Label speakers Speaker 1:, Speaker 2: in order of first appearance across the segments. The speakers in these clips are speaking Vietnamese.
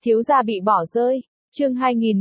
Speaker 1: Thiếu gia bị bỏ rơi. Chương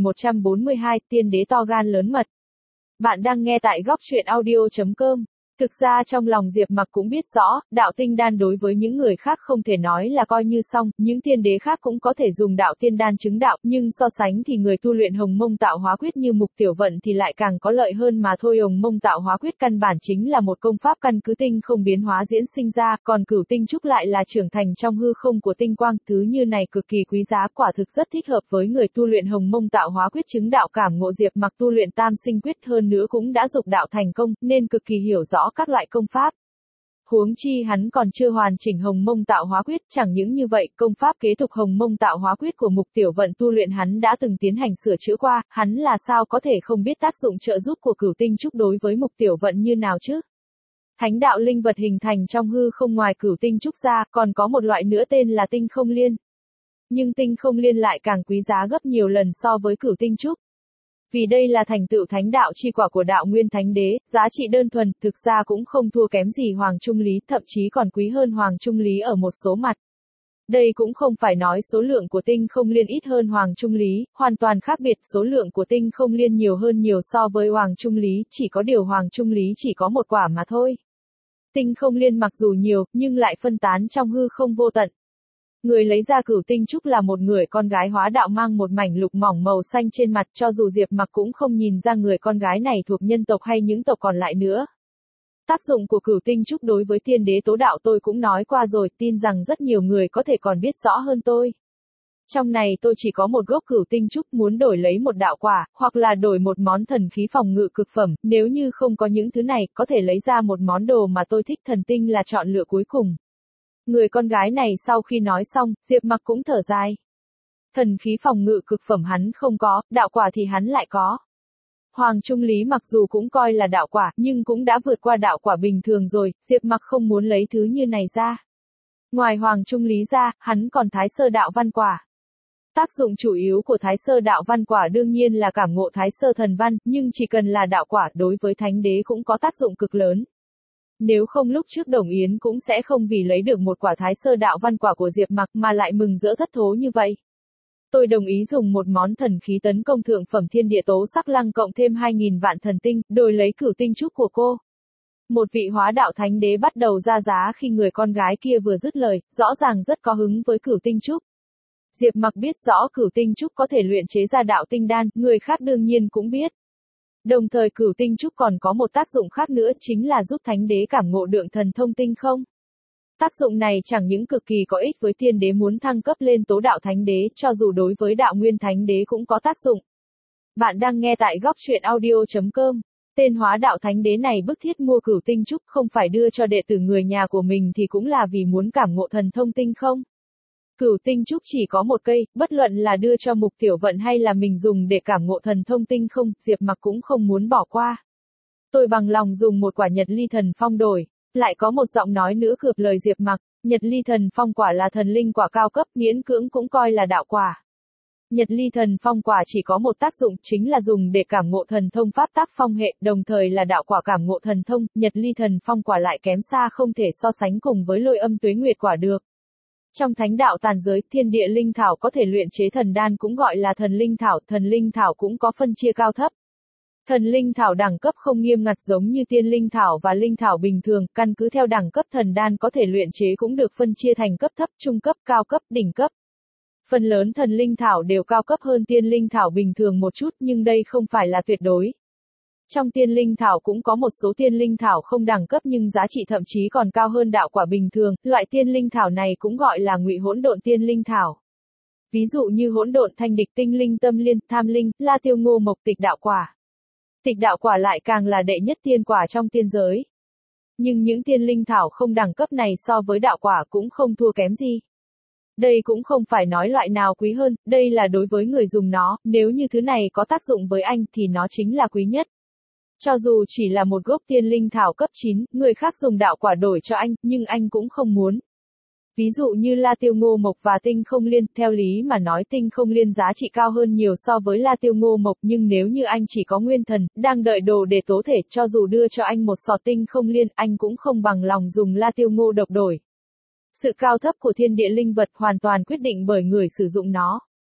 Speaker 1: 2142, tiên đế to gan lớn mật. Bạn đang nghe tại góc truyện audio.com. Thực ra trong lòng Diệp Mặc cũng biết rõ, đạo tinh đan đối với những người khác không thể nói là coi như xong, những tiên đế khác cũng có thể dùng đạo tiên đan chứng đạo, nhưng so sánh thì người tu luyện Hồng Mông Tạo Hóa Quyết như Mục Tiểu Vận thì lại càng có lợi hơn mà thôi. Hồng Mông Tạo Hóa Quyết căn bản chính là một công pháp căn cứ tinh không biến hóa diễn sinh ra, còn Cửu Tinh Trúc lại là trưởng thành trong hư không của tinh quang, thứ như này cực kỳ quý giá, quả thực rất thích hợp với người tu luyện Hồng Mông Tạo Hóa Quyết chứng đạo. Cảm ngộ Diệp Mặc tu luyện Tam Sinh Quyết hơn nữa cũng đã dục đạo thành công, nên cực kỳ hiểu rõ các loại công pháp. Huống chi hắn còn chưa hoàn chỉnh Hồng Mông Tạo Hóa Quyết, chẳng những như vậy, công pháp kế tục Hồng Mông Tạo Hóa Quyết của Mục Tiểu Vận tu luyện hắn đã từng tiến hành sửa chữa qua, hắn là sao có thể không biết tác dụng trợ giúp của Cửu Tinh Trúc đối với Mục Tiểu Vận như nào chứ? Thánh đạo linh vật hình thành trong hư không ngoài Cửu Tinh Trúc ra, còn có một loại nữa tên là Tinh Không Liên. Nhưng Tinh Không Liên lại càng quý giá gấp nhiều lần so với Cửu Tinh Trúc. Vì đây là thành tựu thánh đạo chi quả của đạo nguyên thánh đế, giá trị đơn thuần, thực ra cũng không thua kém gì Hoàng Trung Lý, thậm chí còn quý hơn Hoàng Trung Lý ở một số mặt. Đây cũng không phải nói số lượng của Tinh Không Liên ít hơn Hoàng Trung Lý, hoàn toàn khác biệt, số lượng của Tinh Không Liên nhiều hơn nhiều so với Hoàng Trung Lý, chỉ có điều Hoàng Trung Lý chỉ có một quả mà thôi. Tinh Không Liên mặc dù nhiều, nhưng lại phân tán trong hư không vô tận. Người lấy ra Cửu Tinh Trúc là một người con gái hóa đạo mang một mảnh lục mỏng màu xanh trên mặt, cho dù Diệp Mặc cũng không nhìn ra người con gái này thuộc nhân tộc hay những tộc còn lại nữa. Tác dụng của Cửu Tinh Trúc đối với tiên đế tố đạo tôi cũng nói qua rồi, tin rằng rất nhiều người có thể còn biết rõ hơn tôi. Trong này tôi chỉ có một gốc Cửu Tinh Trúc, muốn đổi lấy một đạo quả, hoặc là đổi một món thần khí phòng ngự cực phẩm, nếu như không có những thứ này, có thể lấy ra một món đồ mà tôi thích, thần tinh là chọn lựa cuối cùng. Người con gái này sau khi nói xong, Diệp Mặc cũng thở dài. Thần khí phòng ngự cực phẩm hắn không có, đạo quả thì hắn lại có. Hoàng Trung Lý mặc dù cũng coi là đạo quả, nhưng cũng đã vượt qua đạo quả bình thường rồi, Diệp Mặc không muốn lấy thứ như này ra. Ngoài Hoàng Trung Lý ra, hắn còn Thái Sơ Đạo Văn Quả. Tác dụng chủ yếu của Thái Sơ Đạo Văn Quả đương nhiên là cảm ngộ Thái Sơ Thần Văn, nhưng chỉ cần là đạo quả đối với thánh đế cũng có tác dụng cực lớn. Nếu không lúc trước Đồng Yến cũng sẽ không vì lấy được một quả Thái Sơ Đạo Văn Quả của Diệp Mặc mà lại mừng rỡ thất thố như vậy. Tôi đồng ý dùng một món thần khí tấn công thượng phẩm thiên địa tố sắc lăng cộng thêm 2000 vạn thần tinh, đổi lấy Cửu Tinh Trúc của cô. Một vị hóa đạo thánh đế bắt đầu ra giá khi người con gái kia vừa dứt lời, rõ ràng rất có hứng với Cửu Tinh Trúc. Diệp Mặc biết rõ Cửu Tinh Trúc có thể luyện chế ra đạo tinh đan, người khác đương nhiên cũng biết. Đồng thời Cửu Tinh Trúc còn có một tác dụng khác nữa, chính là giúp thánh đế cảm ngộ lượng thần thông tinh không. Tác dụng này chẳng những cực kỳ có ích với tiên đế muốn thăng cấp lên tố đạo thánh đế, cho dù đối với đạo nguyên thánh đế cũng có tác dụng. Bạn đang nghe tại góc truyện audio.com. Tên hóa đạo thánh đế này bức thiết mua Cửu Tinh Trúc không phải đưa cho đệ tử người nhà của mình thì cũng là vì muốn cảm ngộ thần thông tinh không. Cửu Tinh Trúc chỉ có một cây, bất luận là đưa cho Mục Tiểu Vận hay là mình dùng để cảm ngộ thần thông tinh không, Diệp Mặc cũng không muốn bỏ qua. Tôi bằng lòng dùng một quả Nhật Ly Thần Phong đổi. Lại có một giọng nói nữa cướp lời Diệp Mặc, Nhật Ly Thần Phong quả là thần linh quả cao cấp, miễn cưỡng cũng coi là đạo quả. Nhật Ly Thần Phong quả chỉ có một tác dụng, chính là dùng để cảm ngộ thần thông pháp tác phong hệ, đồng thời là đạo quả cảm ngộ thần thông, Nhật Ly Thần Phong quả lại kém xa không thể so sánh cùng với Lôi Âm Tuế Nguyệt quả được. Trong thánh đạo tàn giới, thiên địa linh thảo có thể luyện chế thần đan cũng gọi là thần linh thảo cũng có phân chia cao thấp. Thần linh thảo đẳng cấp không nghiêm ngặt giống như tiên linh thảo và linh thảo bình thường, căn cứ theo đẳng cấp thần đan có thể luyện chế cũng được phân chia thành cấp thấp, trung cấp, cao cấp, đỉnh cấp. Phần lớn thần linh thảo đều cao cấp hơn tiên linh thảo bình thường một chút, nhưng đây không phải là tuyệt đối. Trong tiên linh thảo cũng có một số tiên linh thảo không đẳng cấp nhưng giá trị thậm chí còn cao hơn đạo quả bình thường, loại tiên linh thảo này cũng gọi là Ngụy Hỗn Độn tiên linh thảo. Ví dụ như Hỗn Độn Thanh Địch, Tinh Linh, Tâm Liên, Tham Linh, La Tiêu Ngô Mộc, Tịch Đạo Quả. Tịch đạo quả lại càng là đệ nhất tiên quả trong tiên giới. Nhưng những tiên linh thảo không đẳng cấp này so với đạo quả cũng không thua kém gì. Đây cũng không phải nói loại nào quý hơn, đây là đối với người dùng nó, nếu như thứ này có tác dụng với anh thì nó chính là quý nhất. Cho dù chỉ là một gốc tiên linh thảo cấp 9, người khác dùng đạo quả đổi cho anh, nhưng anh cũng không muốn. Ví dụ như La Tiêu Ngô Mộc và Tinh Không Liên, theo lý mà nói Tinh Không Liên giá trị cao hơn nhiều so với La Tiêu Ngô Mộc, nhưng nếu như anh chỉ có nguyên thần, đang đợi đồ để tố thể, cho dù đưa cho anh một sọt Tinh Không Liên, anh cũng không bằng lòng dùng La Tiêu Ngô độc đổi. Sự cao thấp của thiên địa linh vật hoàn toàn quyết định bởi người sử dụng nó.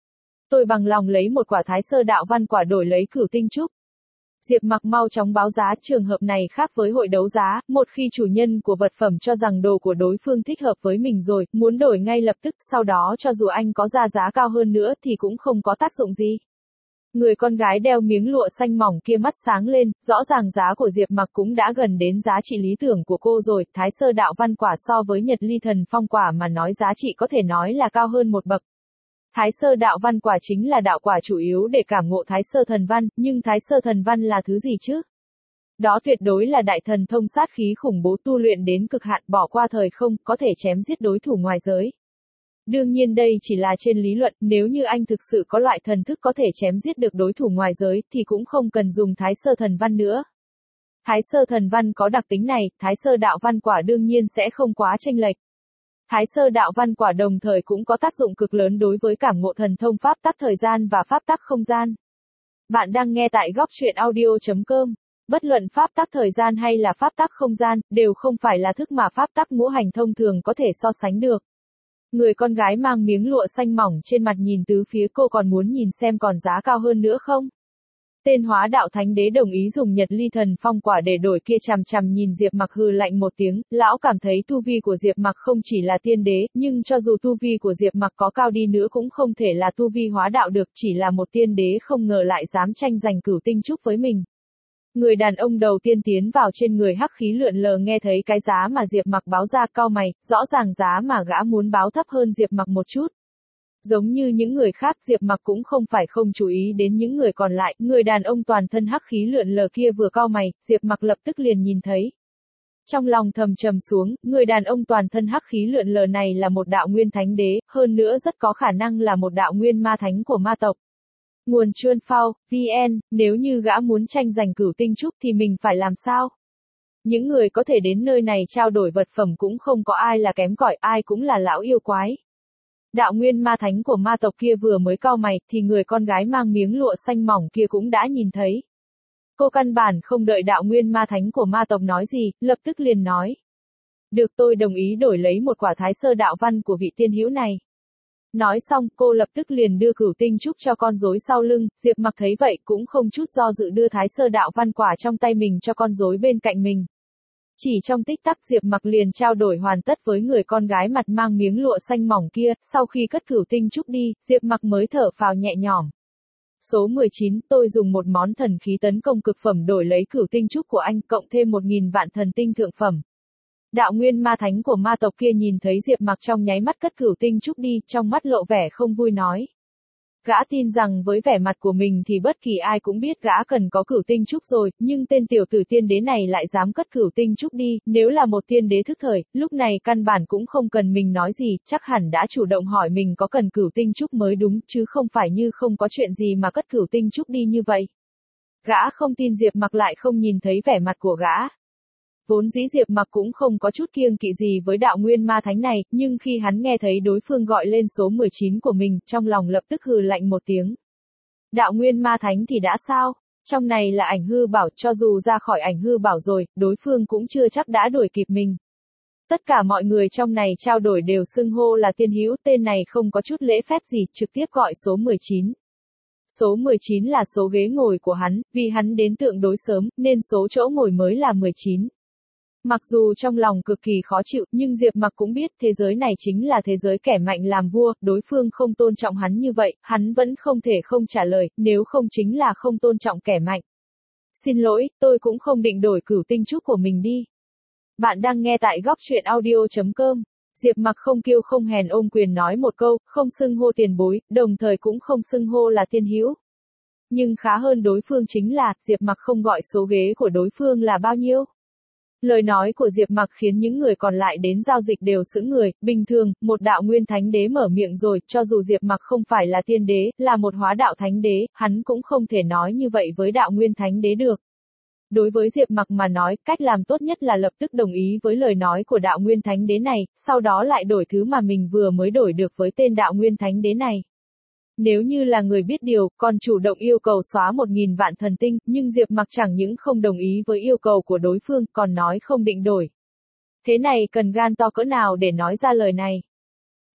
Speaker 1: tôi bằng lòng lấy một quả Thái Sơ Đạo Văn quả đổi lấy Cửu Tinh Trúc. Diệp Mặc mau chóng báo giá, trường hợp này khác với hội đấu giá, một khi chủ nhân của vật phẩm cho rằng đồ của đối phương thích hợp với mình rồi, muốn đổi ngay lập tức, sau đó cho dù anh có ra giá cao hơn nữa thì cũng không có tác dụng gì. Người con gái đeo miếng lụa xanh mỏng kia mắt sáng lên, rõ ràng giá của Diệp Mặc cũng đã gần đến giá trị lý tưởng của cô rồi, Thái Sơ Đạo Văn quả so với Nhật Ly Thần Phong quả mà nói giá trị có thể nói là cao hơn một bậc. Thái Sơ Đạo Văn quả chính là đạo quả chủ yếu để cảm ngộ Thái Sơ Thần Văn, nhưng Thái Sơ Thần Văn là thứ gì chứ? Đó tuyệt đối là đại thần thông sát khí khủng bố tu luyện đến cực hạn, bỏ qua thời không, có thể chém giết đối thủ ngoài giới. Đương nhiên đây chỉ là trên lý luận, nếu như anh thực sự có loại thần thức có thể chém giết được đối thủ ngoài giới thì cũng không cần dùng Thái Sơ Thần Văn nữa. Thái Sơ Thần Văn có đặc tính này, Thái Sơ Đạo Văn quả đương nhiên sẽ không quá chênh lệch. Thái Sơ Đạo Văn quả đồng thời cũng có tác dụng cực lớn đối với cảm ngộ thần thông pháp tắc thời gian và pháp tắc không gian. Bạn đang nghe tại góc truyện audio.com. Bất luận pháp tắc thời gian hay là pháp tắc không gian, đều không phải là thức mà pháp tắc ngũ hành thông thường có thể so sánh được. Người con gái mang miếng lụa xanh mỏng trên mặt nhìn tứ phía, cô còn muốn nhìn xem còn giá cao hơn nữa không? Tên Hóa Đạo Thánh Đế đồng ý dùng Nhật Ly Thần Phong quả để đổi kia chằm chằm nhìn Diệp Mặc hừ lạnh một tiếng, lão cảm thấy tu vi của Diệp Mặc không chỉ là tiên đế, nhưng cho dù tu vi của Diệp Mặc có cao đi nữa cũng không thể là tu vi hóa đạo được, chỉ là một tiên đế không ngờ lại dám tranh giành Cửu Tinh Trúc với mình. Người đàn ông đầu tiên tiến vào trên người hắc khí lượn lờ nghe thấy cái giá mà Diệp Mặc báo ra, cau mày, rõ ràng giá mà gã muốn báo thấp hơn Diệp Mặc một chút. Giống như những người khác, Diệp Mặc cũng không phải không chú ý đến những người còn lại, người đàn ông toàn thân hắc khí lượn lờ kia vừa cau mày, Diệp Mặc lập tức liền nhìn thấy. Trong lòng thầm trầm xuống, người đàn ông toàn thân hắc khí lượn lờ này là một đạo nguyên thánh đế, hơn nữa rất có khả năng là một đạo nguyên ma thánh của ma tộc. Nguồn Chuan Phao, VN, nếu như gã muốn tranh giành Cửu Tinh Trúc thì mình phải làm sao? Những người có thể đến nơi này trao đổi vật phẩm cũng không có ai là kém cỏi, ai cũng là lão yêu quái. Đạo nguyên ma thánh của ma tộc kia vừa mới cau mày, thì người con gái mang miếng lụa xanh mỏng kia cũng đã nhìn thấy. Cô căn bản không đợi đạo nguyên ma thánh của ma tộc nói gì, lập tức liền nói. Được, tôi đồng ý đổi lấy một quả Thái Sơ Đạo Văn của vị tiên hữu này. Nói xong, cô lập tức liền đưa Cửu Tinh Trúc cho con rối sau lưng, Diệp Mặc thấy vậy cũng không chút do dự đưa Thái Sơ Đạo Văn quả trong tay mình cho con rối bên cạnh mình. Chỉ trong tích tắc Diệp Mặc liền trao đổi hoàn tất với người con gái mặt mang miếng lụa xanh mỏng kia, sau khi cất Cửu Tinh Trúc đi, Diệp Mặc mới thở phào nhẹ nhõm. Số 19, tôi dùng một món thần khí tấn công cực phẩm đổi lấy Cửu Tinh Trúc của anh, cộng thêm 1000 vạn thần tinh thượng phẩm. Đạo nguyên ma thánh của ma tộc kia nhìn thấy Diệp Mặc trong nháy mắt cất Cửu Tinh Trúc đi, trong mắt lộ vẻ không vui nói. Gã tin rằng với vẻ mặt của mình thì bất kỳ ai cũng biết gã cần có Cửu Tinh Trúc rồi, nhưng tên tiểu tử tiên đế này lại dám cất Cửu Tinh Trúc đi, nếu là một tiên đế thức thời, lúc này căn bản cũng không cần mình nói gì, chắc hẳn đã chủ động hỏi mình có cần Cửu Tinh Trúc mới đúng, chứ không phải như không có chuyện gì mà cất Cửu Tinh Trúc đi như vậy. Gã không tin Diệp Mặc lại không nhìn thấy vẻ mặt của gã. Vốn dĩ Diệp Mặc cũng không có chút kiêng kỵ gì với đạo nguyên ma thánh này, nhưng khi hắn nghe thấy đối phương gọi lên số 19 của mình, trong lòng lập tức hừ lạnh một tiếng. Đạo nguyên ma thánh thì đã sao? Trong này là ảnh hư bảo, cho dù ra khỏi ảnh hư bảo rồi, đối phương cũng chưa chắc đã đuổi kịp mình. Tất cả mọi người trong này trao đổi đều xưng hô là tiên hữu, tên này không có chút lễ phép gì, trực tiếp gọi số 19. Số 19 là số ghế ngồi của hắn, vì hắn đến tương đối sớm, nên số chỗ ngồi mới là 19. Mặc dù trong lòng cực kỳ khó chịu, nhưng Diệp Mặc cũng biết thế giới này chính là thế giới kẻ mạnh làm vua, đối phương không tôn trọng hắn như vậy, hắn vẫn không thể không trả lời, nếu không chính là không tôn trọng kẻ mạnh. Xin lỗi, tôi cũng không định đổi Cửu Tinh Trúc của mình đi. Bạn đang nghe tại góc truyện audio.com. Diệp Mặc không kiêu không hèn ôm quyền nói một câu, không xưng hô tiền bối, đồng thời cũng không xưng hô là tiên hữu. Nhưng khá hơn đối phương chính là, Diệp Mặc không gọi số ghế của đối phương là bao nhiêu. Lời nói của Diệp Mặc khiến những người còn lại đến giao dịch đều sững người, bình thường, một đạo nguyên thánh đế mở miệng rồi, cho dù Diệp Mặc không phải là tiên đế, là một hóa đạo thánh đế, hắn cũng không thể nói như vậy với đạo nguyên thánh đế được. Đối với Diệp Mặc mà nói, cách làm tốt nhất là lập tức đồng ý với lời nói của đạo nguyên thánh đế này, sau đó lại đổi thứ mà mình vừa mới đổi được với tên đạo nguyên thánh đế này. Nếu như là người biết điều, còn chủ động yêu cầu xóa 1000 vạn thần tinh, nhưng Diệp Mặc chẳng những không đồng ý với yêu cầu của đối phương, còn nói không định đổi. Thế này cần gan to cỡ nào để nói ra lời này.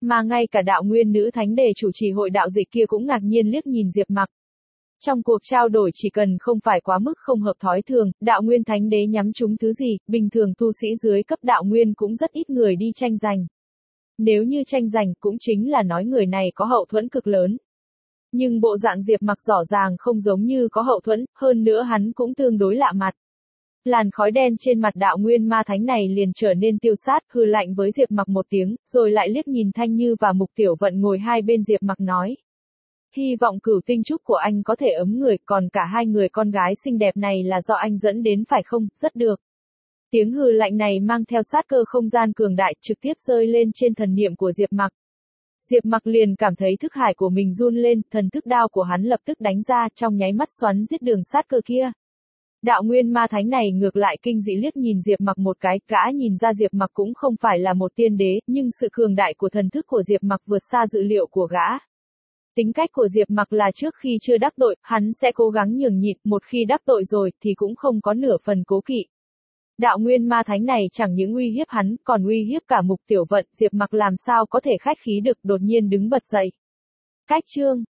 Speaker 1: Mà ngay cả đạo nguyên nữ thánh đề chủ trì hội đạo dịch kia cũng ngạc nhiên liếc nhìn Diệp Mặc. Trong cuộc trao đổi chỉ cần không phải quá mức không hợp thói thường, đạo nguyên thánh đế nhắm trúng thứ gì, bình thường tu sĩ dưới cấp đạo nguyên cũng rất ít người đi tranh giành. Nếu như tranh giành cũng chính là nói người này có hậu thuẫn cực lớn. Nhưng bộ dạng Diệp Mặc rõ ràng không giống như có hậu thuẫn, hơn nữa hắn cũng tương đối lạ mặt. Làn khói đen trên mặt đạo nguyên ma thánh này liền trở nên tiêu sát, hừ lạnh với Diệp Mặc một tiếng, rồi lại liếc nhìn Thanh Như và Mục Tiểu Vận ngồi hai bên Diệp Mặc nói. Hy vọng cửu tinh trúc của anh có thể ấm người, còn cả hai người con gái xinh đẹp này là do anh dẫn đến phải không, rất được. Tiếng hừ lạnh này mang theo sát cơ không gian cường đại trực tiếp rơi lên trên thần niệm của Diệp Mặc. Diệp Mặc liền cảm thấy thức hải của mình run lên, thần thức đao của hắn lập tức đánh ra, trong nháy mắt xoắn giết đường sát cơ kia. Đạo nguyên ma thánh này ngược lại kinh dị liếc nhìn Diệp Mặc một cái, gã nhìn ra Diệp Mặc cũng không phải là một tiên đế, nhưng sự cường đại của thần thức của Diệp Mặc vượt xa dự liệu của gã. Tính cách của Diệp Mặc là trước khi chưa đắc tội, hắn sẽ cố gắng nhường nhịn, một khi đắc tội rồi thì cũng không có nửa phần cố kỵ. Đạo nguyên ma thánh này chẳng những uy hiếp hắn, còn uy hiếp cả Mục Tiểu Vận, Diệp Mặc làm sao có thể khách khí được, đột nhiên đứng bật dậy. Cách chương